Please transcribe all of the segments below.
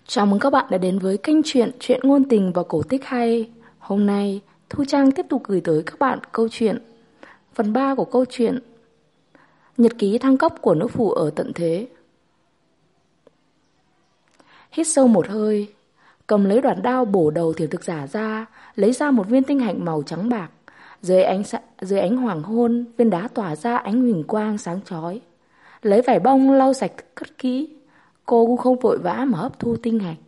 Chào mừng các bạn đã đến với kênh truyện ngôn tình và cổ tích hay. Hôm nay, Thu Trang tiếp tục gửi tới các bạn câu chuyện phần 3 của câu chuyện Nhật ký thăng cấp của nữ phụ ở tận thế. Hít sâu một hơi, cầm lấy đoạn đao bổ đầu thiểm thực giả ra, lấy ra một viên tinh hạnh màu trắng bạc. Dưới ánh hoàng hôn, viên đá tỏa ra ánh huỳnh quang sáng chói. Lấy vải bông lau sạch cất kỹ, cô cũng không vội vã mà hấp thu tinh hạch.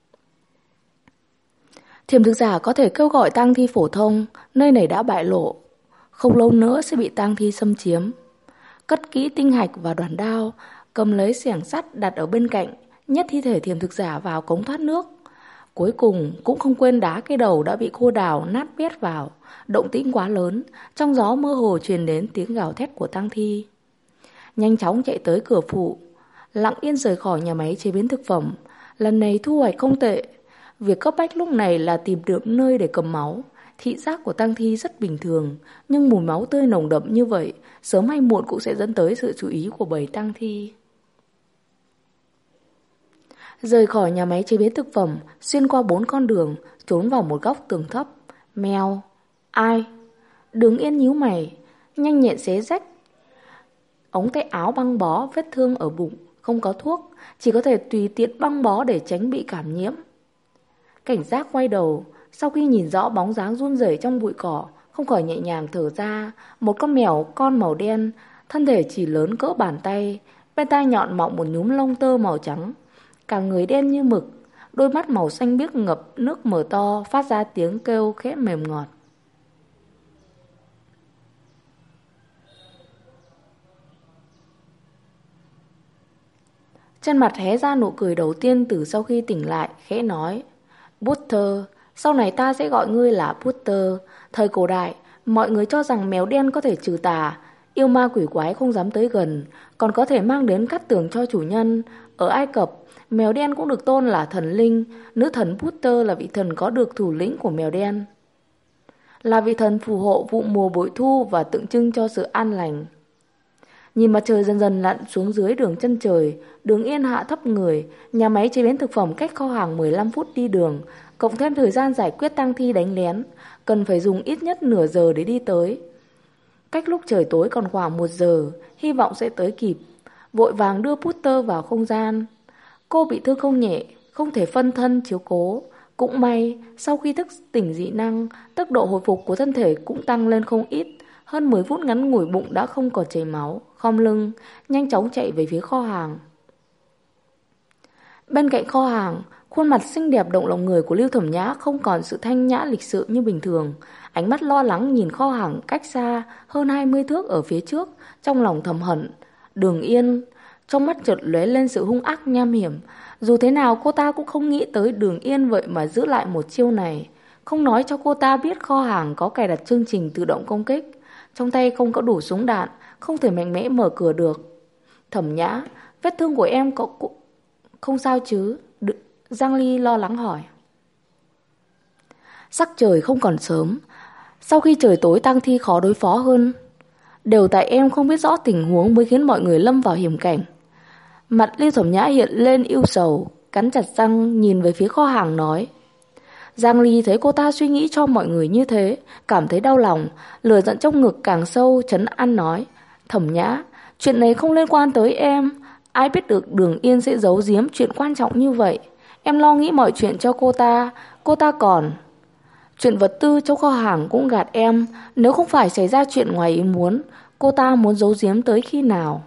Thiểm thực giả có thể kêu gọi tang thi phổ thông, nơi này đã bại lộ, không lâu nữa sẽ bị tang thi xâm chiếm. Cất kỹ tinh hạch và đoàn đao, cầm lấy xẻng sắt đặt ở bên cạnh, nhét thi thể thiểm thực giả vào cống thoát nước. Cuối cùng cũng không quên đá cái đầu đã bị khô đào nát bét vào, động tĩnh quá lớn, trong gió mơ hồ truyền đến tiếng gào thét của tang thi. Nhanh chóng chạy tới cửa phụ, lặng yên rời khỏi nhà máy chế biến thực phẩm, lần này thu hoạch không tệ. Việc cấp bách lúc này là tìm được nơi để cầm máu. Thị giác của tang thi rất bình thường, nhưng mùi máu tươi nồng đậm như vậy, sớm hay muộn cũng sẽ dẫn tới sự chú ý của bầy tang thi. Rời khỏi nhà máy chế biến thực phẩm, xuyên qua 4 con đường, trốn vào một góc tường thấp. Mèo. Ai? Đứng yên nhíu mày, nhanh nhẹn xé rách ống tay áo băng bó vết thương ở bụng, không có thuốc, chỉ có thể tùy tiện băng bó để tránh bị cảm nhiễm. Cảnh giác quay đầu, sau khi nhìn rõ bóng dáng run rẩy trong bụi cỏ, không khỏi nhẹ nhàng thở ra. Một con mèo con màu đen, thân thể chỉ lớn cỡ bàn tay, bên tai nhọn mọc một nhúm lông tơ màu trắng, cả người đen như mực, đôi mắt màu xanh biếc ngập nước mở to, phát ra tiếng kêu khẽ mềm ngọt. Trên mặt hé ra nụ cười đầu tiên từ sau khi tỉnh lại, khẽ nói: Butter, sau này ta sẽ gọi ngươi là Butter. Thời cổ đại, mọi người cho rằng mèo đen có thể trừ tà, yêu ma quỷ quái không dám tới gần, còn có thể mang đến cát tường cho chủ nhân. Ở Ai Cập, mèo đen cũng được tôn là thần linh, nữ thần Butter là vị thần có được thủ lĩnh của mèo đen, là vị thần phù hộ vụ mùa bội thu và tượng trưng cho sự an lành. Nhìn mặt trời dần dần lặn xuống dưới đường chân trời, Đường Yên hạ thấp người. Nhà máy chế biến thực phẩm cách kho hàng 15 phút đi đường, cộng thêm thời gian giải quyết tang thi đánh lén, cần phải dùng ít nhất nửa giờ để đi tới. Cách lúc trời tối còn khoảng 1 giờ, hy vọng sẽ tới kịp. Vội vàng đưa Putter vào không gian. Cô bị thương không nhẹ, không thể phân thân chiếu cố. Cũng may, sau khi thức tỉnh dị năng, tốc độ hồi phục của thân thể cũng tăng lên không ít. Hơn 10 phút ngắn ngủi bụng đã không còn chảy máu, khom lưng, nhanh chóng chạy về phía kho hàng. Bên cạnh kho hàng, khuôn mặt xinh đẹp động lòng người của Lưu Thẩm Nhã không còn sự thanh nhã lịch sự như bình thường. Ánh mắt lo lắng nhìn kho hàng cách xa hơn 20 thước ở phía trước, trong lòng thầm hận. Đường Yên, trong mắt chợt lóe lên sự hung ác nham hiểm. Dù thế nào cô ta cũng không nghĩ tới Đường Yên vậy mà giữ lại một chiêu này. Không nói cho cô ta biết kho hàng có cài đặt chương trình tự động công kích. Trong tay không có đủ súng đạn, không thể mạnh mẽ mở cửa được. Thẩm Nhã, vết thương của em có không sao chứ? Giang Ly lo lắng hỏi. Sắc trời không còn sớm, sau khi trời tối tang thi khó đối phó hơn. Đều tại em không biết rõ tình huống mới khiến mọi người lâm vào hiểm cảnh. Mặt Lưu Thẩm Nhã hiện lên ưu sầu, cắn chặt răng nhìn về phía kho hàng nói. Giang Ly thấy cô ta suy nghĩ cho mọi người như thế, cảm thấy đau lòng, lửa giận trong ngực càng sâu, trấn an nói. Thẩm Nhã, chuyện này không liên quan tới em. Ai biết được Đường Yên sẽ giấu giếm chuyện quan trọng như vậy. Em lo nghĩ mọi chuyện cho cô ta còn. Chuyện vật tư trong kho hàng cũng gạt em, nếu không phải xảy ra chuyện ngoài ý muốn, cô ta muốn giấu giếm tới khi nào?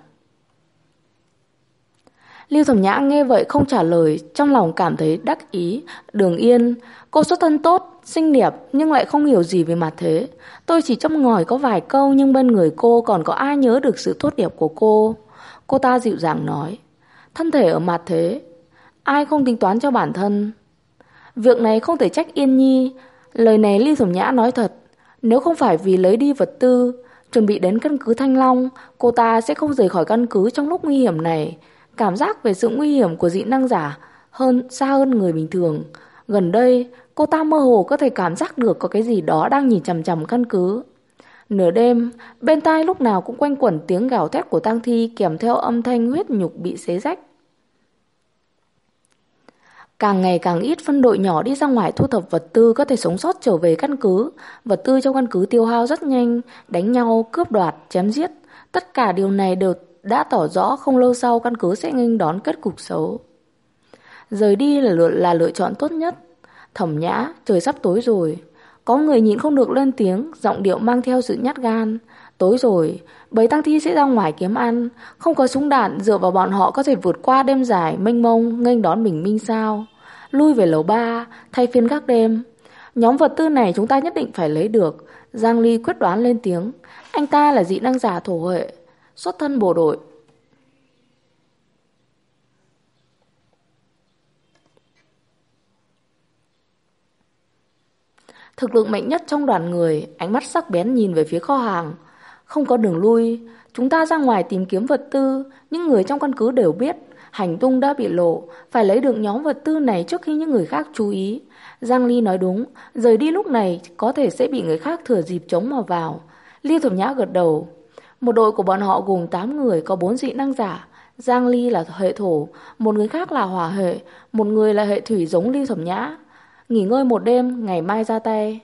Lưu Thẩm Nhã nghe vậy không trả lời, trong lòng cảm thấy đắc ý. Đường Yên, cô xuất thân tốt, xinh đẹp nhưng lại không hiểu gì về mặt thế. Tôi chỉ châm ngòi có vài câu nhưng bên người cô còn có ai nhớ được sự tốt đẹp của cô. Cô ta dịu dàng nói. Thân thể ở mặt thế, ai không tính toán cho bản thân. Việc này không thể trách Yên Nhi. Lời này Lưu Thẩm Nhã nói thật. Nếu không phải vì lấy đi vật tư, chuẩn bị đến căn cứ Thanh Long, cô ta sẽ không rời khỏi căn cứ trong lúc nguy hiểm này. Cảm giác về sự nguy hiểm của dị năng giả xa hơn người bình thường. Gần đây, cô ta mơ hồ có thể cảm giác được có cái gì đó đang nhìn chằm chằm căn cứ. Nửa đêm, bên tai lúc nào cũng quanh quẩn tiếng gào thét của tang thi kèm theo âm thanh huyết nhục bị xé rách. Càng ngày càng ít phân đội nhỏ đi ra ngoài thu thập vật tư có thể sống sót trở về căn cứ. Vật tư trong căn cứ tiêu hao rất nhanh, đánh nhau, cướp đoạt, chém giết. Tất cả điều này đều đã tỏ rõ không lâu sau căn cứ sẽ nghênh đón kết cục xấu. Rời đi là lựa chọn tốt nhất. Thẩm Nhã, trời sắp tối rồi. Có người nhịn không được lên tiếng, giọng điệu mang theo sự nhát gan. Tối rồi, bầy tang thi sẽ ra ngoài kiếm ăn. Không có súng đạn, dựa vào bọn họ có thể vượt qua đêm dài, mênh mông, nghênh đón bình minh sao? Lui về lầu 3, thay phiên gác đêm. Nhóm vật tư này chúng ta nhất định phải lấy được. Giang Ly quyết đoán lên tiếng. Anh ta là dị năng giả thổ hệ, xuất thân bộ đội. Thực lực mạnh nhất trong đoàn người, ánh mắt sắc bén nhìn về phía kho hàng. Không có đường lui, chúng ta ra ngoài tìm kiếm vật tư, những người trong căn cứ đều biết, hành tung đã bị lộ, phải lấy được nhóm vật tư này trước khi những người khác chú ý. Giang Ly nói đúng, rời đi lúc này có thể sẽ bị người khác thừa dịp chống mà vào. Ly Thẩm Nhã gật đầu. Một đội của bọn họ gồm 8 người, có 4 dị năng giả. Giang Ly là hệ thổ, một người khác là hỏa hệ, một người là hệ thủy giống Ly Thẩm Nhã. Nghỉ ngơi một đêm, ngày mai ra tay.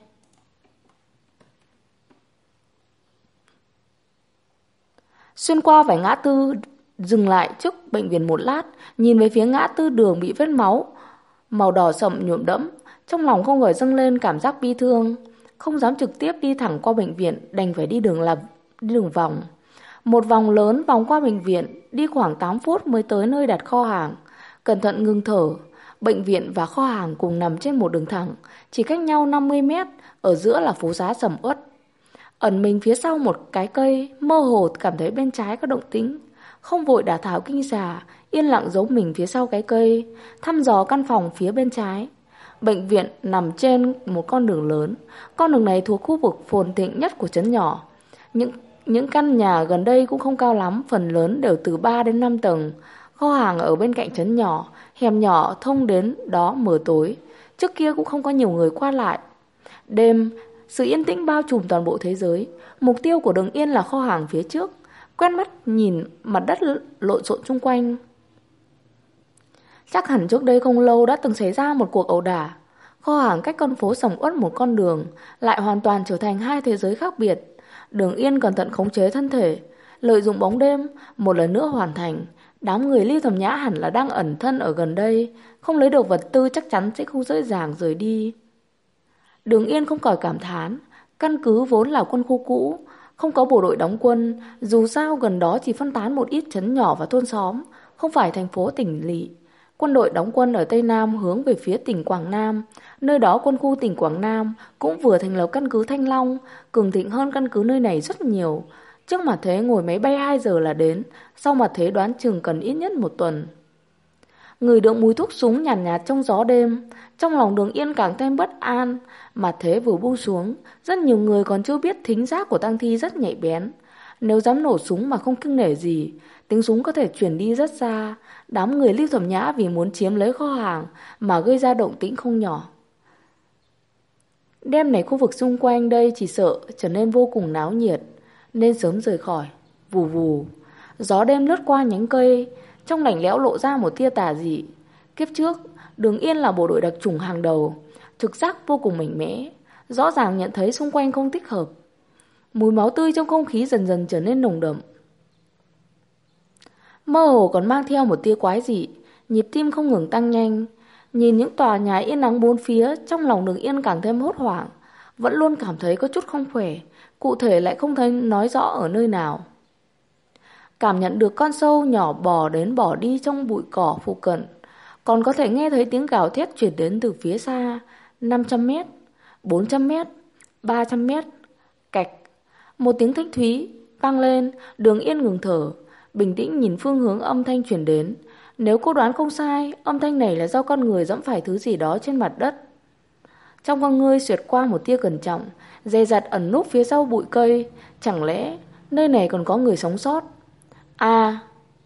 Xuyên qua vài ngã tư, dừng lại trước bệnh viện một lát, nhìn về phía ngã tư đường bị vết máu màu đỏ sậm nhuộm đẫm, trong lòng không khỏi dâng lên cảm giác bi thương, không dám trực tiếp đi thẳng qua bệnh viện, đành phải đi đường vòng. Một vòng lớn vòng qua bệnh viện, đi khoảng 8 phút mới tới nơi đặt kho hàng. Cẩn thận ngừng thở. Bệnh viện và kho hàng cùng nằm trên một đường thẳng, chỉ cách nhau 50 mét, ở giữa là phố xá sầm uất. Ẩn mình phía sau một cái cây, mơ hồ cảm thấy bên trái có động tĩnh. Không vội đả thảo kinh xà, yên lặng giấu mình phía sau cái cây, thăm dò căn phòng phía bên trái. Bệnh viện nằm trên một con đường lớn. Con đường này thuộc khu vực phồn thịnh nhất của trấn nhỏ. Những căn nhà gần đây cũng không cao lắm, phần lớn đều từ 3 đến 5 tầng. Kho hàng ở bên cạnh trấn nhỏ, hẻm nhỏ thông đến đó mờ tối. Trước kia cũng không có nhiều người qua lại. Đêm, sự yên tĩnh bao trùm toàn bộ thế giới. Mục tiêu của Đường Yên là kho hàng phía trước. Quét mắt nhìn mặt đất lộn xộn xung quanh. Chắc hẳn trước đây không lâu đã từng xảy ra một cuộc ẩu đả. Kho hàng cách con phố sầm uất một con đường, lại hoàn toàn trở thành hai thế giới khác biệt. Đường Yên cẩn thận khống chế thân thể, lợi dụng bóng đêm, một lần nữa hoàn thành. Đám người Ly Thẩm Nhã hẳn là đang ẩn thân ở gần đây, không lấy được vật tư chắc chắn sẽ không dễ dàng rời đi. Đường Yên không khỏi cảm thán, căn cứ vốn là quân khu cũ, không có bộ đội đóng quân, dù sao gần đó chỉ phân tán một ít trấn nhỏ và thôn xóm, không phải thành phố tỉnh lỵ. Quân đội đóng quân ở Tây Nam hướng về phía tỉnh Quảng Nam, nơi đó quân khu tỉnh Quảng Nam cũng vừa thành lập căn cứ Thanh Long, cường thịnh hơn căn cứ nơi này rất nhiều. Trước mặt thế ngồi máy bay 2 giờ là đến, sau mặt thế đoán chừng cần ít nhất 1 tuần. Người được mùi thuốc súng nhàn nhạt trong gió đêm, trong lòng Đường Yên càng thêm bất an. Mặt thế vừa buông xuống, rất nhiều người còn chưa biết thính giác của tang thi rất nhạy bén. Nếu dám nổ súng mà không kiêng nể gì, tiếng súng có thể truyền đi rất xa. Đám người Ly Thẩm Nhã vì muốn chiếm lấy kho hàng mà gây ra động tĩnh không nhỏ. Đêm này khu vực xung quanh đây chỉ sợ trở nên vô cùng náo nhiệt, nên sớm rời khỏi. Vù vù, gió đêm lướt qua nhánh cây, trong lạnh lẽo lộ ra một tia tà dị. Kiếp trước, Đường Yên là bộ đội đặc chủng hàng đầu, trực giác vô cùng mạnh mẽ, rõ ràng nhận thấy xung quanh không thích hợp. Mùi máu tươi trong không khí dần dần trở nên nồng đậm. Mơ hồ còn mang theo một tia quái dị, nhịp tim không ngừng tăng nhanh. Nhìn những tòa nhà yên ắng bốn phía, trong lòng Đường Yên càng thêm hốt hoảng, vẫn luôn cảm thấy có chút không khỏe, cụ thể lại không thấy nói rõ ở nơi nào. Cảm nhận được con sâu nhỏ bò đến bò đi trong bụi cỏ phụ cận, còn có thể nghe thấy tiếng gào thét truyền đến từ phía xa. 500 mét, 400 mét, 300 mét. Cạch, một tiếng thanh thúy vang lên. Đường Yên ngừng thở, bình tĩnh nhìn phương hướng âm thanh truyền đến. Nếu cô đoán không sai, âm thanh này là do con người dẫm phải thứ gì đó trên mặt đất. Trong con ngươi xuyệt qua một tia cẩn trọng, dè dặt ẩn núp phía sau bụi cây. Chẳng lẽ nơi này còn có người sống sót? À!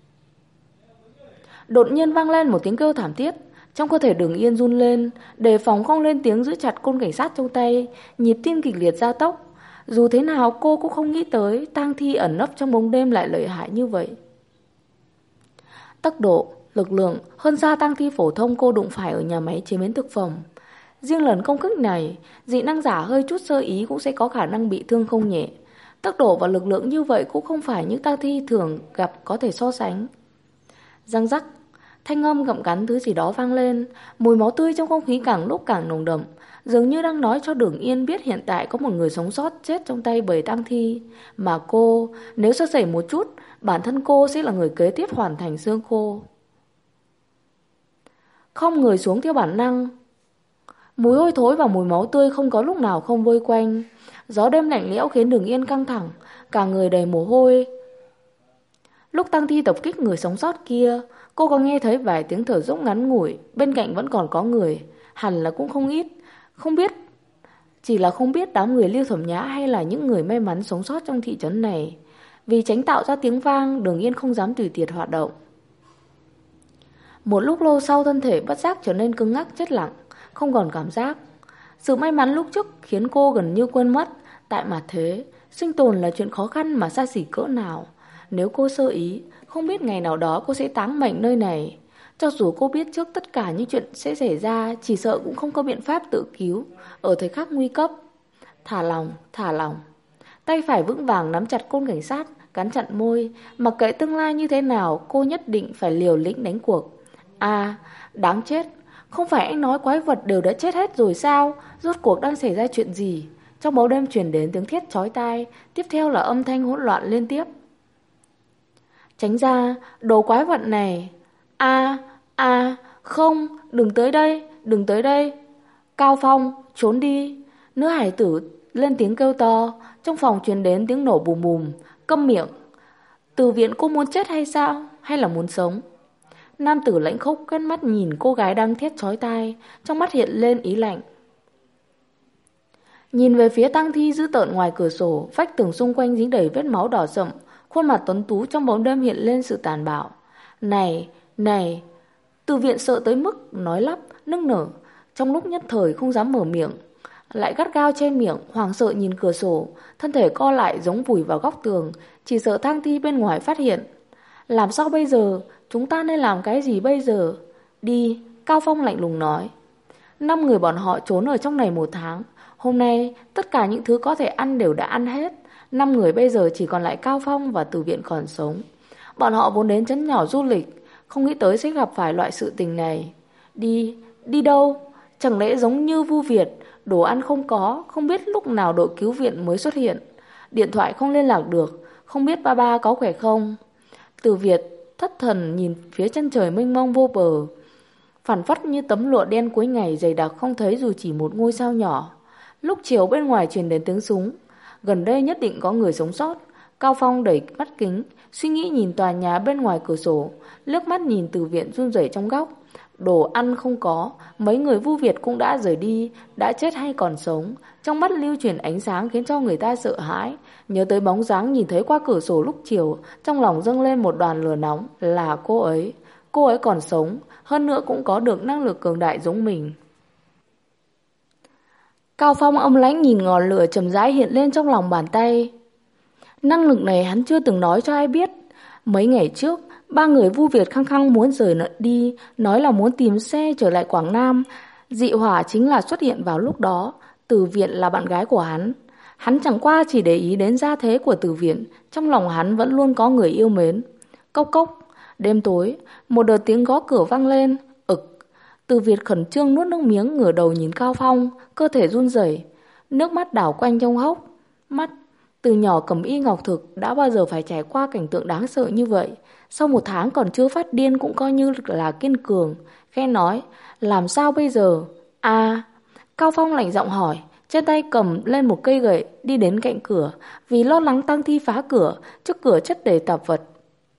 Đột nhiên vang lên một tiếng kêu thảm thiết. Trong cơ thể Đường Yên run lên, đề phòng không lên tiếng, giữ chặt côn cảnh sát trong tay, nhịp tim kịch liệt gia tốc. Dù thế nào cô cũng không nghĩ tới tang thi ẩn nấp trong bóng đêm lại lợi hại như vậy. Tốc độ lực lượng hơn xa tang thi phổ thông cô đụng phải ở nhà máy chế biến thực phẩm. Riêng lần công kích này, dị năng giả hơi chút sơ ý cũng sẽ có khả năng bị thương không nhẹ. Tốc độ và lực lượng như vậy cũng không phải những tang thi thường gặp có thể so sánh. Răng rắc, thanh âm gặm cắn thứ gì đó vang lên, mùi máu tươi trong không khí càng lúc càng nồng đậm, dường như đang nói cho Đường Yên biết hiện tại có một người sống sót chết trong tay bởi tang thi, mà cô, nếu sơ sẩy một chút, bản thân cô sẽ là người kế tiếp hoàn thành xương khô. Không người xuống theo bản năng. Mùi hôi thối và mùi máu tươi không có lúc nào không vây quanh. Gió đêm lạnh lẽo khiến Đường Yên căng thẳng, cả người đầy mồ hôi. Lúc tang thi tập kích người sống sót kia, cô có nghe thấy vài tiếng thở dốc ngắn ngủi, bên cạnh vẫn còn có người, hẳn là cũng không ít. Không biết, chỉ là không biết đám người Lưu Thẩm Nhã hay là những người may mắn sống sót trong thị trấn này. Vì tránh tạo ra tiếng vang, Đường Yên không dám tùy tiện hoạt động. Một lúc lâu sau, thân thể bất giác trở nên cứng ngắc chết lặng, không còn cảm giác. Sự may mắn lúc trước khiến cô gần như quên mất. Tại mặt thế, sinh tồn là chuyện khó khăn mà xa xỉ cỡ nào. Nếu cô sơ ý, không biết ngày nào đó cô sẽ táng mệnh nơi này. Cho dù cô biết trước tất cả những chuyện sẽ xảy ra, chỉ sợ cũng không có biện pháp tự cứu ở thời khắc nguy cấp. Thả lòng, thả lòng. Tay phải vững vàng nắm chặt côn cảnh sát, cắn chặt môi. Mặc kệ tương lai như thế nào, cô nhất định phải liều lĩnh đánh cuộc. À, đáng chết. Không phải anh nói quái vật đều đã chết hết rồi sao? Rốt cuộc đang xảy ra chuyện gì? Trong bóng đêm truyền đến tiếng thét chói tai, tiếp theo là âm thanh hỗn loạn liên tiếp. Tránh ra, đồ quái vật này. Không, đừng tới đây, đừng tới đây. Cao Phong, trốn đi. Nữ hải tử lên tiếng kêu to, trong phòng truyền đến tiếng nổ bùm bùm. Câm miệng. Từ viện cô muốn chết hay sao? Hay là muốn sống? Nam tử lãnh khốc quét mắt nhìn cô gái đang thét chói tai, trong mắt hiện lên ý lạnh. Nhìn về phía tang thi dữ tợn ngoài cửa sổ, vách tường xung quanh dính đầy vết máu đỏ sậm, khuôn mặt tuấn tú trong bóng đêm hiện lên sự tàn bạo. Này, Từ viện sợ tới mức nói lắp, nức nở, trong lúc nhất thời không dám mở miệng, lại gắt gao che miệng, hoảng sợ nhìn cửa sổ, thân thể co lại giống vùi vào góc tường, chỉ sợ tang thi bên ngoài phát hiện. Làm sao bây giờ? Chúng ta nên làm cái gì bây giờ? Đi, Cao Phong lạnh lùng nói. 5 người bọn họ trốn ở trong này 1 tháng. Hôm nay, tất cả những thứ có thể ăn đều đã ăn hết. 5 người bây giờ chỉ còn lại Cao Phong và Từ viện còn sống. Bọn họ vốn đến trấn nhỏ du lịch, không nghĩ tới sẽ gặp phải loại sự tình này. Đi đâu? Chẳng lẽ giống như Vu Việt, đồ ăn không có, không biết lúc nào đội cứu viện mới xuất hiện. Điện thoại không liên lạc được, không biết ba ba có khỏe không? Từ Việt thất thần nhìn phía chân trời mênh mông vô bờ, phản phất như tấm lụa đen cuối ngày dày đặc, không thấy dù chỉ một ngôi sao nhỏ. Lúc chiều bên ngoài truyền đến tiếng súng, gần đây nhất định có người sống sót. Cao Phong đẩy mắt kính, suy nghĩ nhìn tòa nhà bên ngoài cửa sổ, liếc mắt nhìn Từ viện run rẩy trong góc. Đồ ăn không có, mấy người Vu Việt cũng đã rời đi, đã chết hay còn sống. Trong mắt lưu chuyển ánh sáng khiến cho người ta sợ hãi. Nhớ tới bóng dáng nhìn thấy qua cửa sổ lúc chiều, trong lòng dâng lên một đoàn lửa nóng. Là cô ấy. Cô ấy còn sống, hơn nữa cũng có được năng lực cường đại giống mình. Cao Phong âm lãnh nhìn ngọn lửa chậm rãi hiện lên trong lòng bàn tay. Năng lực này hắn chưa từng nói cho ai biết. Mấy ngày trước, 3 người Vu Việt khăng khăng muốn rời đi, nói là muốn tìm xe trở lại Quảng Nam. Dị hỏa chính là xuất hiện vào lúc đó. Từ viện là bạn gái của hắn. Hắn chẳng qua chỉ để ý đến gia thế của Từ viện, trong lòng hắn vẫn luôn có người yêu mến. Cốc cốc. Đêm tối, một đợt tiếng gõ cửa vang lên. Từ Việt khẩn trương nuốt nước miếng, ngửa đầu nhìn Cao Phong, cơ thể run rẩy, nước mắt đảo quanh trong hốc mắt. Từ nhỏ cầm y ngọc thực, đã bao giờ phải trải qua cảnh tượng đáng sợ như vậy. Sau 1 tháng còn chưa phát điên cũng coi như là kiên cường. Khẽ nói, làm sao bây giờ? Cao Phong lạnh giọng hỏi, trên tay cầm lên một cây gậy, đi đến cạnh cửa, vì lo lắng tang thi phá cửa, trước cửa chất đầy tạp vật.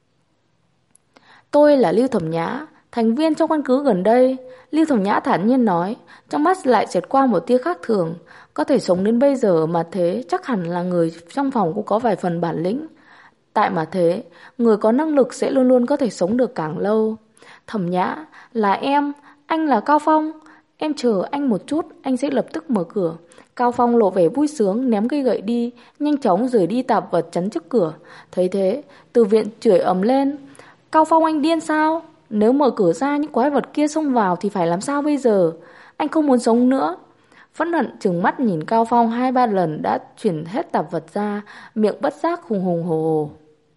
Tôi là Lưu Thẩm Nhã, thành viên trong căn cứ gần đây. Lưu Thẩm Nhã thản nhiên nói, trong mắt lại xẹt qua một tia khác thường. Có thể sống đến bây giờ mà thế, chắc hẳn là người trong phòng cũng có vài phần bản lĩnh. Tại mà thế, người có năng lực sẽ luôn luôn có thể sống được càng lâu. Thẩm Nhã, là em, anh là Cao Phong. Em chờ anh một chút, anh sẽ lập tức mở cửa. Cao Phong lộ vẻ vui sướng, ném cây gậy đi, nhanh chóng rời đi tạp vật chắn trước cửa. Thấy thế, Từ viện chửi ầm lên. Cao Phong, anh điên sao? Nếu mở cửa ra những quái vật kia xông vào thì phải làm sao bây giờ? Anh không muốn sống nữa. Phẫn hận trừng mắt nhìn Cao Phong 2-3 lần đã chuyển hết tạp vật ra, miệng bất giác hùng hùng hồ hồ.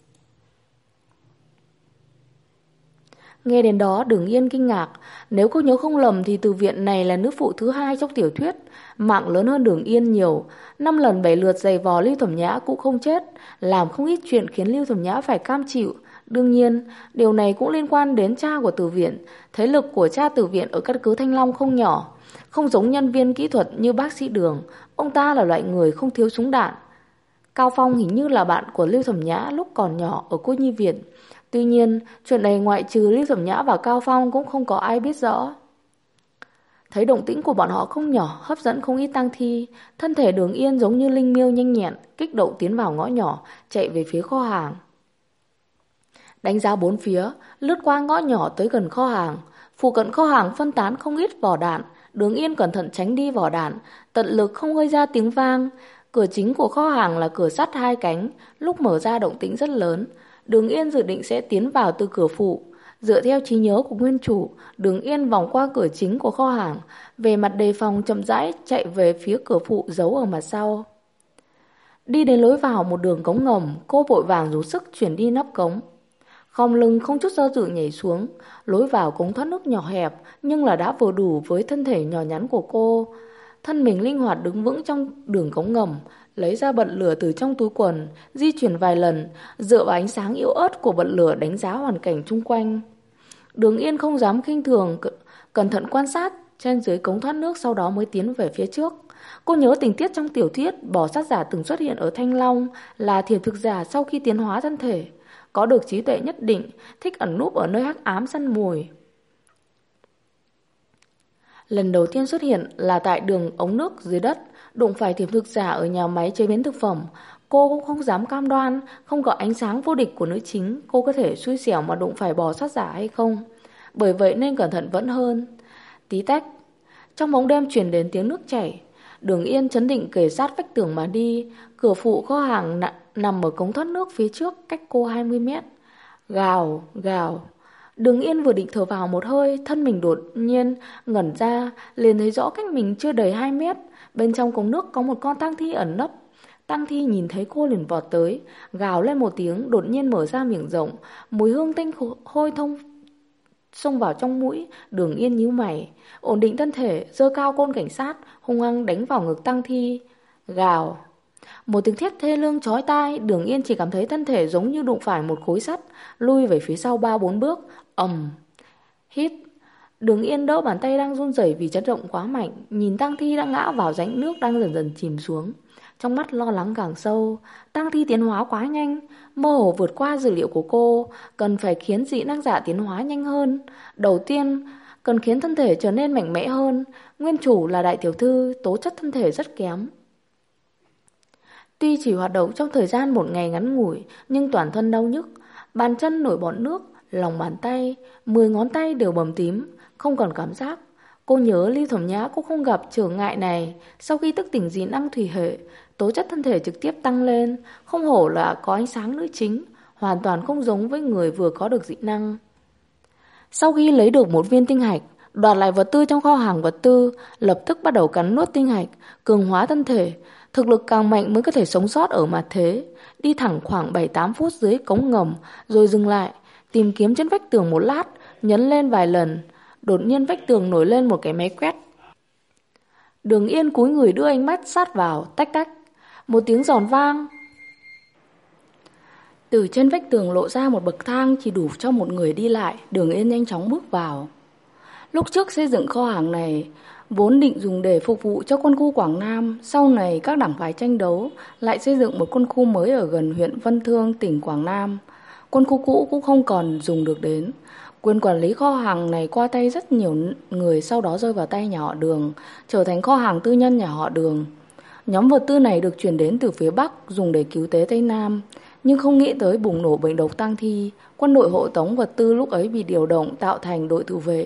Nghe đến đó Đường Yên kinh ngạc. Nếu cô nhớ không lầm thì Từ Viện này là nữ phụ thứ 2 trong tiểu thuyết. Mạng lớn hơn Đường Yên nhiều. 5 lần 7 lượt giày vò Lưu Thẩm Nhã cũng không chết, làm không ít chuyện khiến Lưu Thẩm Nhã phải cam chịu. Đương nhiên, điều này cũng liên quan đến cha của Từ Viện. Thế lực của cha Từ Viện ở căn cứ Thanh Long không nhỏ. Không giống nhân viên kỹ thuật như bác sĩ Đường, ông ta là loại người không thiếu súng đạn. Cao Phong hình như là bạn của Lưu Thẩm Nhã lúc còn nhỏ ở cô nhi viện. Tuy nhiên, chuyện này ngoại trừ Lưu Thẩm Nhã và Cao Phong cũng không có ai biết rõ. Thấy động tĩnh của bọn họ không nhỏ, hấp dẫn không ít tang thi, thân thể Đường Yên giống như linh miêu nhanh nhẹn, kích động tiến vào ngõ nhỏ, chạy về phía kho hàng. Đánh giá bốn phía, lướt qua ngõ nhỏ tới gần kho hàng. Phụ cận kho hàng phân tán không ít vỏ đạn, Đường Yên cẩn thận tránh đi vỏ đạn, tận lực không gây ra tiếng vang. Cửa chính của kho hàng là cửa sắt 2 cánh, lúc mở ra động tĩnh rất lớn. Đường Yên dự định sẽ tiến vào từ cửa phụ. Dựa theo trí nhớ của nguyên chủ, Đường Yên vòng qua cửa chính của kho hàng, về mặt đề phòng chậm rãi chạy về phía cửa phụ giấu ở mặt sau. Đi đến lối vào một đường cống ngầm, cô vội vàng dùng sức chuyển đi nắp cống. Khom lưng không chút do dự nhảy xuống. Lối vào cống thoát nước nhỏ hẹp nhưng là đã vừa đủ với thân thể nhỏ nhắn của cô. Thân mình linh hoạt đứng vững trong đường cống ngầm, lấy ra bật lửa từ trong túi quần, di chuyển vài lần, dựa vào ánh sáng yếu ớt của bật lửa đánh giá hoàn cảnh chung quanh. Đường Yên không dám khinh thường, cẩn thận quan sát trên dưới cống thoát nước, sau đó mới tiến về phía trước. Cô nhớ tình tiết trong tiểu thuyết bò sát giả từng xuất hiện ở Thanh Long là thiệt thực giả sau khi tiến hóa thân thể, có được trí tuệ nhất định, thích ẩn núp ở nơi hắc ám săn mồi. Lần đầu tiên xuất hiện là tại đường ống nước dưới đất, đụng phải thiểm thực giả ở nhà máy chế biến thực phẩm. Cô cũng không dám cam đoan, không có ánh sáng vô địch của nữ chính, cô có thể xui xẻo mà đụng phải bò sát giả hay không. Bởi vậy nên cẩn thận vẫn hơn. Tí tách, trong bóng đêm truyền đến tiếng nước chảy. Đường Yên trấn định kề sát vách tường mà đi. Cửa phụ kho hàng nằm ở cống thoát nước phía trước, cách cô 20 mét. Gào, gào. Đường Yên vừa định thở vào một hơi, thân mình đột nhiên ngẩn ra, liền thấy rõ cách mình chưa đầy 2 mét. Bên trong cống nước có một con tang thi ẩn nấp. Tang thi nhìn thấy cô liền vọt tới, gào lên một tiếng, đột nhiên mở ra miệng rộng, mùi hương tanh hôi thông xông vào trong mũi. Đường Yên nhíu mày, ổn định thân thể, giơ cao côn cảnh sát, hung hăng đánh vào ngực tang thi. Gào. Một tiếng thét thê lương chói tai. Đường Yên chỉ cảm thấy thân thể giống như đụng phải một khối sắt, lui về phía sau 3-4 bước. Hít. Đường Yên đỡ bàn tay đang run rẩy vì chấn động quá mạnh, nhìn tang thi đã ngã vào rãnh nước đang dần dần chìm xuống. Trong mắt lo lắng càng sâu. Tang thi tiến hóa quá nhanh, mơ hồ vượt qua dữ liệu của cô. Cần phải khiến dị năng giả tiến hóa nhanh hơn. Đầu tiên cần khiến thân thể trở nên mạnh mẽ hơn. Nguyên chủ là đại tiểu thư, tố chất thân thể rất kém. Tuy chỉ hoạt động trong thời gian 1 ngày ngắn ngủi, nhưng toàn thân đau nhức, bàn chân nổi bọt nước, lòng bàn tay, 10 ngón tay đều bầm tím, không còn cảm giác. Cô nhớ Lưu Thẩm Nhã cũng không gặp trở ngại này. Sau khi thức tỉnh dị năng thủy hệ, tố chất thân thể trực tiếp tăng lên, không hổ là có ánh sáng nữ chính, hoàn toàn không giống với người vừa có được dị năng. Sau khi lấy được một viên tinh hạch, đoạt lại vật tư trong kho hàng vật tư, lập tức bắt đầu cắn nuốt tinh hạch, cường hóa thân thể. Thực lực càng mạnh mới có thể sống sót ở mặt thế. Đi thẳng khoảng 7-8 phút dưới cống ngầm, rồi dừng lại, tìm kiếm trên vách tường một lát, nhấn lên vài lần. Đột nhiên vách tường nổi lên một cái máy quét. Đường Yên cúi người đưa ánh mắt sát vào, tách tách. Một tiếng giòn vang. Từ trên vách tường lộ ra một bậc thang chỉ đủ cho một người đi lại. Đường Yên nhanh chóng bước vào. Lúc trước xây dựng kho hàng này vốn định dùng để phục vụ cho quân khu Quảng Nam. Sau này các đảng phái tranh đấu, lại xây dựng một quân khu mới ở gần huyện Vân Thương, tỉnh Quảng Nam. Quân khu cũ cũng không còn dùng được đến. Quyền quản lý kho hàng này qua tay rất nhiều người, sau đó rơi vào tay nhà họ Đường, trở thành kho hàng tư nhân nhà họ Đường. Nhóm vật tư này được chuyển đến từ phía Bắc, dùng để cứu tế Tây Nam. Nhưng không nghĩ tới bùng nổ bệnh độc tang thi, quân đội hộ tống vật tư lúc ấy bị điều động tạo thành đội tự vệ.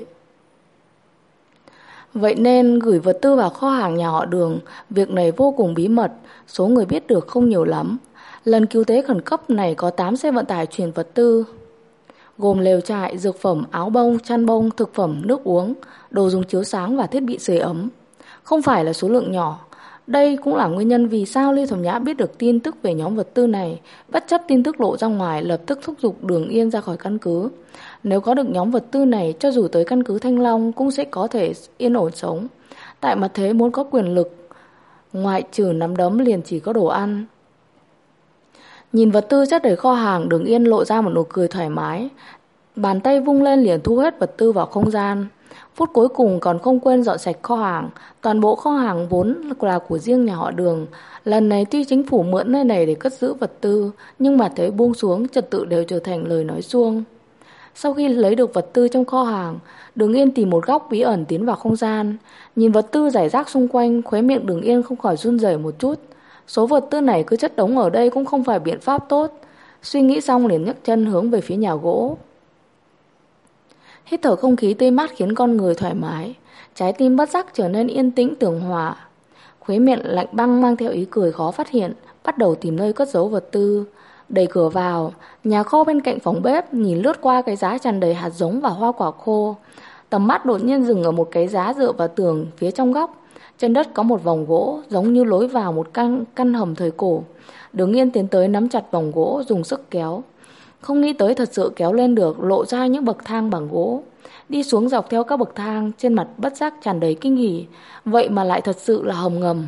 Vậy nên gửi vật tư vào kho hàng nhà họ Đường, việc này vô cùng bí mật, số người biết được không nhiều lắm. Lần cứu tế khẩn cấp này có 8 xe vận tải chuyển vật tư. gồm lều trại, dược phẩm, áo bông, chăn bông, thực phẩm, nước uống, đồ dùng chiếu sáng và thiết bị sưởi ấm. Không phải là số lượng nhỏ. Đây cũng là nguyên nhân vì sao Lưu Thẩm Nhã biết được tin tức về nhóm vật tư này, bất chấp tin tức lộ ra ngoài lập tức thúc giục Đường Yên ra khỏi căn cứ. Nếu có được nhóm vật tư này, cho dù tới căn cứ Thanh Long cũng sẽ có thể yên ổn sống. Tại mặt thế muốn có quyền lực, ngoại trừ nắm đấm liền chỉ có đồ ăn. Nhìn vật tư chất đầy kho hàng, Đường Yên lộ ra một nụ cười thoải mái. Bàn tay vung lên liền thu hết vật tư vào không gian. Phút cuối cùng còn không quên dọn sạch kho hàng. Toàn bộ kho hàng vốn là của riêng nhà họ Đường. Lần này tuy chính phủ mượn nơi này để cất giữ vật tư, nhưng mà thấy buông xuống, trật tự đều trở thành lời nói suông. Sau khi lấy được vật tư trong kho hàng, Đường Yên tìm một góc bí ẩn tiến vào không gian. Nhìn vật tư rải rác xung quanh, khóe miệng Đường Yên không khỏi run rẩy một chút. Số vật tư này cứ chất đống ở đây cũng không phải biện pháp tốt. Suy nghĩ xong liền nhấc chân hướng về phía nhà gỗ. Hít thở không khí tươi mát khiến con người thoải mái, trái tim bất giác trở nên yên tĩnh tường hòa. Khóe miệng lạnh băng mang theo ý cười khó phát hiện, bắt đầu tìm nơi cất giấu vật tư. Đẩy cửa vào, nhà kho bên cạnh phòng bếp, nhìn lướt qua cái giá tràn đầy hạt giống và hoa quả khô. Tầm mắt đột nhiên dừng ở một cái giá dựa vào tường phía trong góc. Trên đất có một vòng gỗ, giống như lối vào một căn hầm thời cổ. Đường Yên tiến tới nắm chặt vòng gỗ, dùng sức kéo. Không nghĩ tới thật sự kéo lên được, lộ ra những bậc thang bằng gỗ. Đi xuống dọc theo các bậc thang, trên mặt bất giác tràn đầy kinh hỉ. Vậy mà lại thật sự là hầm ngầm.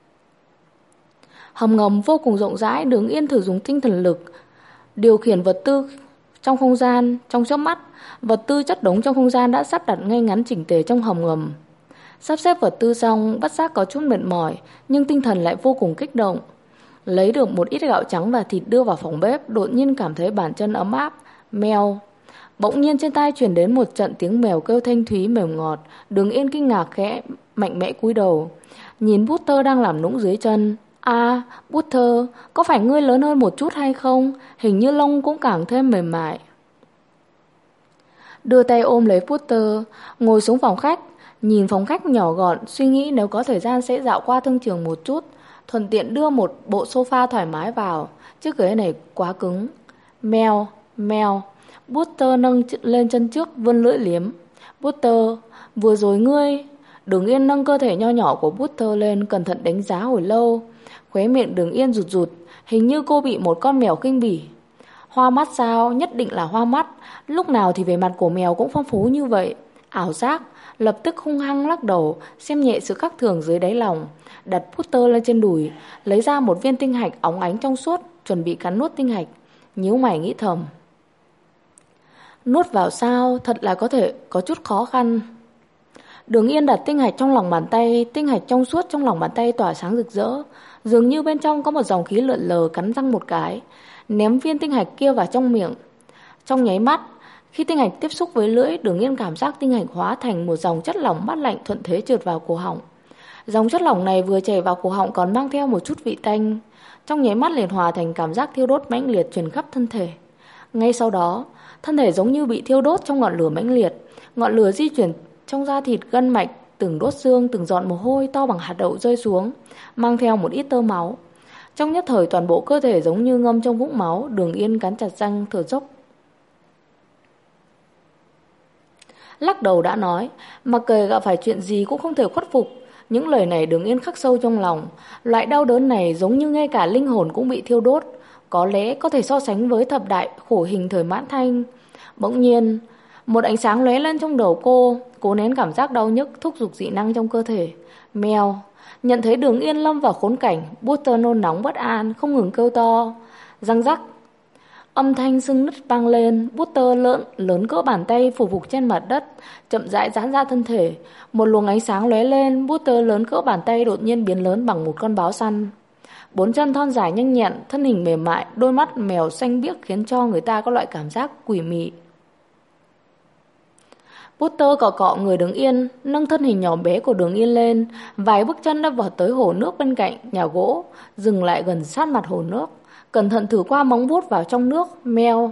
Hầm ngầm vô cùng rộng rãi, Đường Yên thử dùng tinh thần lực điều khiển vật tư trong không gian. Trong chớp mắt, vật tư chất đống trong không gian đã sắp đặt ngay ngắn chỉnh tề trong hầm ngầm. Sắp xếp vật tư xong, bất giác có chút mệt mỏi, nhưng tinh thần lại vô cùng kích động. Lấy được một ít gạo trắng và thịt đưa vào phòng bếp, đột nhiên cảm thấy bàn chân ấm áp. Mèo. Bỗng nhiên trên tai truyền đến một trận tiếng mèo kêu thanh thúy mềm ngọt. Đường Yên kinh ngạc khẽ, mạnh mẽ cúi đầu, nhìn Butter đang làm nũng dưới chân. À, Butter, có phải ngươi lớn hơn một chút hay không? Hình như lông cũng càng thêm mềm mại. Đưa tay ôm lấy Butter, ngồi xuống phòng khách, nhìn phòng khách nhỏ gọn, suy nghĩ nếu có thời gian sẽ dạo qua thương trường một chút, thuận tiện đưa một bộ sofa thoải mái vào. Chiếc ghế này quá cứng. Mèo, mèo. Butter nâng lên chân trước, vươn lưỡi liếm. Butter, vừa rồi ngươi. Đường Yên nâng cơ thể nho nhỏ của Butter lên, cẩn thận đánh giá hồi lâu. Khóe miệng Đường Yên rụt rụt, hình như cô bị một con mèo khinh bỉ. Hoa mắt sao? Nhất định là hoa mắt. Lúc nào thì vẻ mặt của mèo cũng phong phú như vậy. Ảo giác. Lập tức hung hăng lắc đầu, xem nhẹ sự khác thường dưới đáy lòng. Đặt Butter lên trên đùi, lấy ra một viên tinh hạch óng ánh trong suốt, chuẩn bị cắn nuốt tinh hạch. Nhíu mày nghĩ thầm, nuốt vào sao? Thật là có thể có chút khó khăn. Đường Yên đặt tinh hạch trong lòng bàn tay. Tinh hạch trong suốt trong lòng bàn tay tỏa sáng rực rỡ, dường như bên trong có một dòng khí lượn lờ. Cắn răng một cái, ném viên tinh hạch kia vào trong miệng. Trong nháy mắt, khi tinh hạch tiếp xúc với lưỡi, Đường Yên cảm giác tinh hạch hóa thành một dòng chất lỏng mát lạnh thuận thế trượt vào cổ họng. Dòng chất lỏng này vừa chảy vào cổ họng còn mang theo một chút vị tanh. Trong nháy mắt liền hòa thành cảm giác thiêu đốt mãnh liệt truyền khắp thân thể. Ngay sau đó, thân thể giống như bị thiêu đốt trong ngọn lửa mãnh liệt. Ngọn lửa di chuyển trong da thịt gân mạch, từng đốt xương, từng giọt mồ hôi to bằng hạt đậu rơi xuống, mang theo một ít tơ máu. Trong nhất thời toàn bộ cơ thể giống như ngâm trong vũng máu. Đường Yên cắn chặt răng thở dốc. Lắc đầu đã nói, mặc kệ gặp phải chuyện gì cũng không thể khuất phục. Những lời này Đường Yên khắc sâu trong lòng. Loại đau đớn này giống như ngay cả linh hồn cũng bị thiêu đốt. Có lẽ có thể so sánh với thập đại khổ hình thời Mãn Thanh. Bỗng nhiên, một ánh sáng lóe lên trong đầu cô. Cố nén cảm giác đau nhức, thúc giục dị năng trong cơ thể. Mèo. Nhận thấy Đường Yên lâm vào khốn cảnh, Butter nôn nóng bất an, không ngừng kêu to. Răng rắc. Âm thanh sưng nứt vang lên. Butter lớn cỡ bàn tay phủ phục trên mặt đất, chậm rãi giãn ra thân thể. Một luồng ánh sáng lóe lên. Butter lớn cỡ bàn tay đột nhiên biến lớn bằng một con báo săn. Bốn chân thon dài nhanh nhẹn, thân hình mềm mại, đôi mắt mèo xanh biếc khiến cho người ta có loại cảm giác quỷ mị. Butter cọ cọ người Đường Yên, nâng thân hình nhỏ bé của Đường Yên lên. Vài bước chân đã vọt tới hồ nước bên cạnh nhà gỗ, dừng lại gần sát mặt hồ nước, cẩn thận thử qua móng vuốt vào trong nước. Mèo.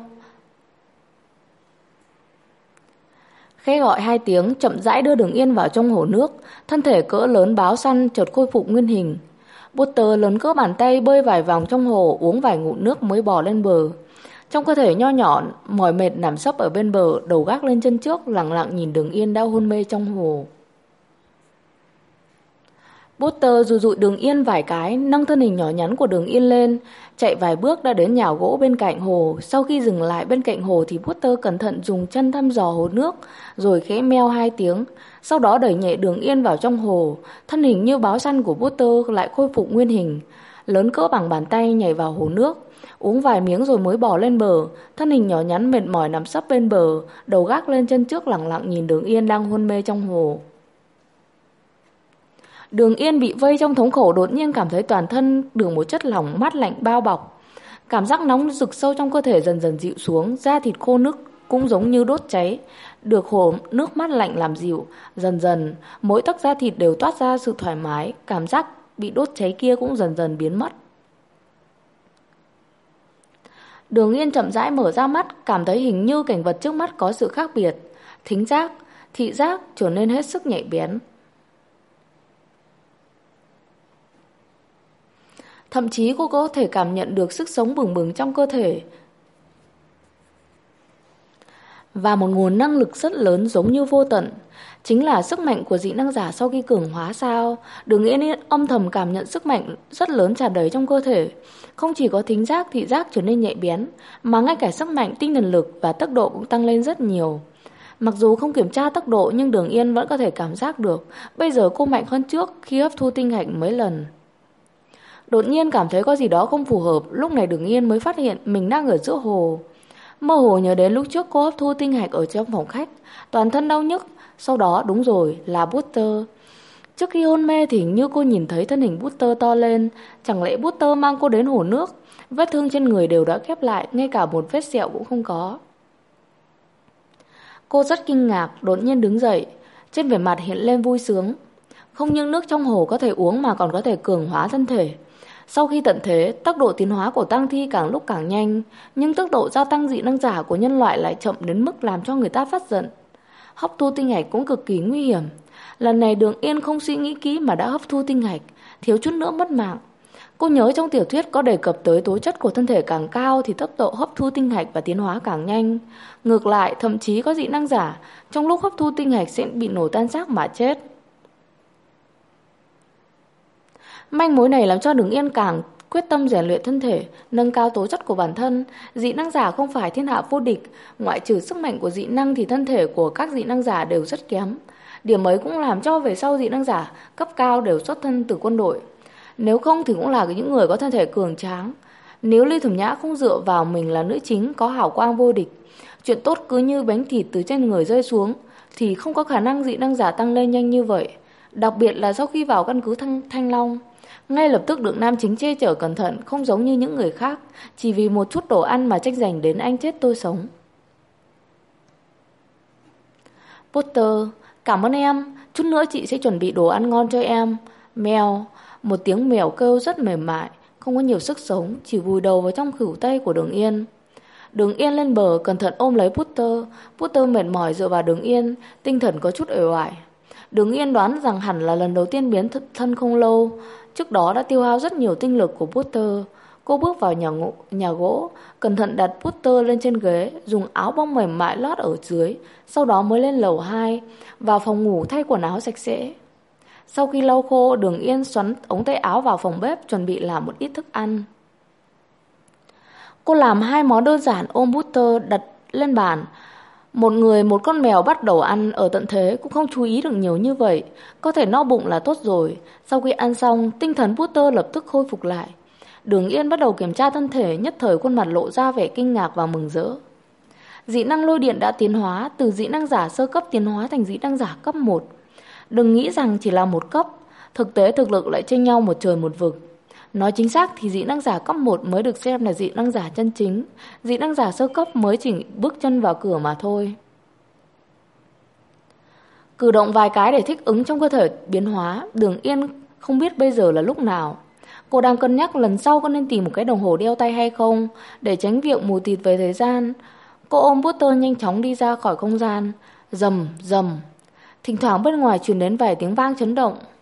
Khẽ gọi hai tiếng, chậm rãi đưa Đường Yên vào trong hồ nước. Thân thể cỡ lớn báo săn chợt khôi phục nguyên hình. Butter lớn cỡ bàn tay bơi vài vòng trong hồ, uống vài ngụm nước mới bò lên bờ. Trong cơ thể nho nhỏ, mỏi mệt nằm sấp ở bên bờ, đầu gác lên chân trước, lặng lặng nhìn Đường Yên đang hôn mê trong hồ. Butter dụi dụi Đường Yên vài cái, nâng thân hình nhỏ nhắn của Đường Yên lên, chạy vài bước đã đến nhà gỗ bên cạnh hồ. Sau khi dừng lại bên cạnh hồ thì Butter cẩn thận dùng chân thăm dò hồ nước, rồi khẽ meo 2 tiếng. Sau đó đẩy nhẹ Đường Yên vào trong hồ, thân hình như báo săn của Butter lại khôi phục nguyên hình, lớn cỡ bằng bàn tay nhảy vào hồ nước, uống vài miếng rồi mới bò lên bờ. Thân hình nhỏ nhắn mệt mỏi nằm sấp bên bờ, đầu gác lên chân trước, lặng lặng nhìn Đường Yên đang hôn mê trong hồ. Đường Yên bị vây trong thống khổ, đột nhiên cảm thấy toàn thân được một chất lỏng mát lạnh bao bọc. Cảm giác nóng rực sâu trong cơ thể dần dần dịu xuống, da thịt khô nứt cũng giống như đốt cháy, được hồ nước mát lạnh làm dịu. Dần dần, mỗi tấc da thịt đều toát ra sự thoải mái, cảm giác bị đốt cháy kia cũng dần dần biến mất. Đường Yên chậm rãi mở ra mắt, cảm thấy hình như cảnh vật trước mắt có sự khác biệt. Thính giác, thị giác trở nên hết sức nhạy bén. Thậm chí cô có thể cảm nhận được sức sống bừng bừng trong cơ thể và một nguồn năng lực rất lớn giống như vô tận. Chính là sức mạnh của dị năng giả sau khi cường hóa sao? Đường Yên âm thầm cảm nhận sức mạnh rất lớn tràn đầy trong cơ thể. Không chỉ có thính giác, thị giác trở nên nhạy bén, mà ngay cả sức mạnh, tinh thần lực và tốc độ cũng tăng lên rất nhiều. Mặc dù không kiểm tra tốc độ nhưng Đường Yên vẫn có thể cảm giác được. Bây giờ cô mạnh hơn trước khi hấp thu tinh hạch mấy lần. Đột nhiên cảm thấy có gì đó không phù hợp, lúc này Đường Yên mới phát hiện mình đang ở giữa hồ. Mơ hồ nhớ đến lúc trước cô hấp thu tinh hạch ở trong phòng khách, toàn thân đau nhức, sau đó đúng rồi, là Butter. Trước khi hôn mê thì như cô nhìn thấy thân hình Butter to lên, chẳng lẽ Butter mang cô đến hồ nước? Vết thương trên người đều đã khép lại, ngay cả một vết sẹo cũng không có. Cô rất kinh ngạc, đột nhiên đứng dậy, trên vẻ mặt hiện lên vui sướng. Không những nước trong hồ có thể uống mà còn có thể cường hóa thân thể. Sau khi tận thế, tốc độ tiến hóa của tang thi càng lúc càng nhanh, nhưng tốc độ gia tăng dị năng giả của nhân loại lại chậm đến mức làm cho người ta phát giận. Hấp thu tinh hạch cũng cực kỳ nguy hiểm. Lần này Đường Yên không suy nghĩ kỹ mà đã hấp thu tinh hạch, thiếu chút nữa mất mạng. Cô nhớ trong tiểu thuyết có đề cập tới tố chất của thân thể càng cao thì tốc độ hấp thu tinh hạch và tiến hóa càng nhanh. Ngược lại, thậm chí có dị năng giả trong lúc hấp thu tinh hạch sẽ bị nổ tan xác mà chết. Manh mối này làm cho Đường Yên càng quyết tâm rèn luyện thân thể, nâng cao tố chất của bản thân. Dị năng giả không phải thiên hạ vô địch, ngoại trừ sức mạnh của dị năng thì thân thể của các dị năng giả đều rất kém. Điểm ấy cũng làm cho về sau dị năng giả cấp cao đều xuất thân từ quân đội. Nếu không thì cũng là những người có thân thể cường tráng. Nếu Ly Thẩm Nhã không dựa vào mình là nữ chính có hào quang vô địch, chuyện tốt cứ như bánh thịt từ trên người rơi xuống, thì không có khả năng dị năng giả tăng lên nhanh như vậy. Đặc biệt là sau khi vào căn cứ Thanh Long, ngay lập tức được nam chính che chở cẩn thận, không giống như những người khác, chỉ vì một chút đồ ăn mà tranh giành đến anh chết tôi sống. Potter, cảm ơn em, chút nữa chị sẽ chuẩn bị đồ ăn ngon cho em. Mèo, một tiếng mèo kêu rất mềm mại, không có nhiều sức sống, chỉ vùi đầu vào trong khuỷu tay của Đường Yên. Đường Yên lên bờ, cẩn thận ôm lấy Potter. Potter mệt mỏi dựa vào Đường Yên, tinh thần có chút uể oải. Đường Yên đoán rằng hẳn là lần đầu tiên biến thân không lâu, trước đó đã tiêu hao rất nhiều tinh lực của Potter. Cô bước vào nhà gỗ, cẩn thận đặt Potter lên trên ghế, dùng áo bông mềm mại lót ở dưới, sau đó mới lên lầu 2, vào phòng ngủ thay quần áo sạch sẽ. Sau khi lau khô, Đường Yên xoắn ống tay áo vào phòng bếp chuẩn bị làm một ít thức ăn. Cô làm 2 món đơn giản ôm Potter đặt lên bàn. Một người một con mèo bắt đầu ăn, ở tận thế cũng không chú ý được nhiều như vậy, có thể no bụng là tốt rồi. Sau khi ăn xong, tinh thần Potter lập tức khôi phục lại. Đường Yên bắt đầu kiểm tra thân thể, nhất thời khuôn mặt lộ ra vẻ kinh ngạc và mừng rỡ. Dị năng lôi điện đã tiến hóa, từ dị năng giả sơ cấp tiến hóa thành dị năng giả cấp 1. Đừng nghĩ rằng chỉ là một cấp, thực tế thực lực lại chênh nhau một trời một vực. Nói chính xác thì dị năng giả cấp 1 mới được xem là dị năng giả chân chính, dị năng giả sơ cấp mới chỉ bước chân vào cửa mà thôi. Cử động vài cái để thích ứng trong cơ thể biến hóa, Đường Yên không biết bây giờ là lúc nào. Cô đang cân nhắc lần sau có nên tìm một cái đồng hồ đeo tay hay không, để tránh việc mù tịt về thời gian. Cô ôm Potter nhanh chóng đi ra khỏi không gian. Rầm rầm, thỉnh thoảng bên ngoài truyền đến vài tiếng vang chấn động.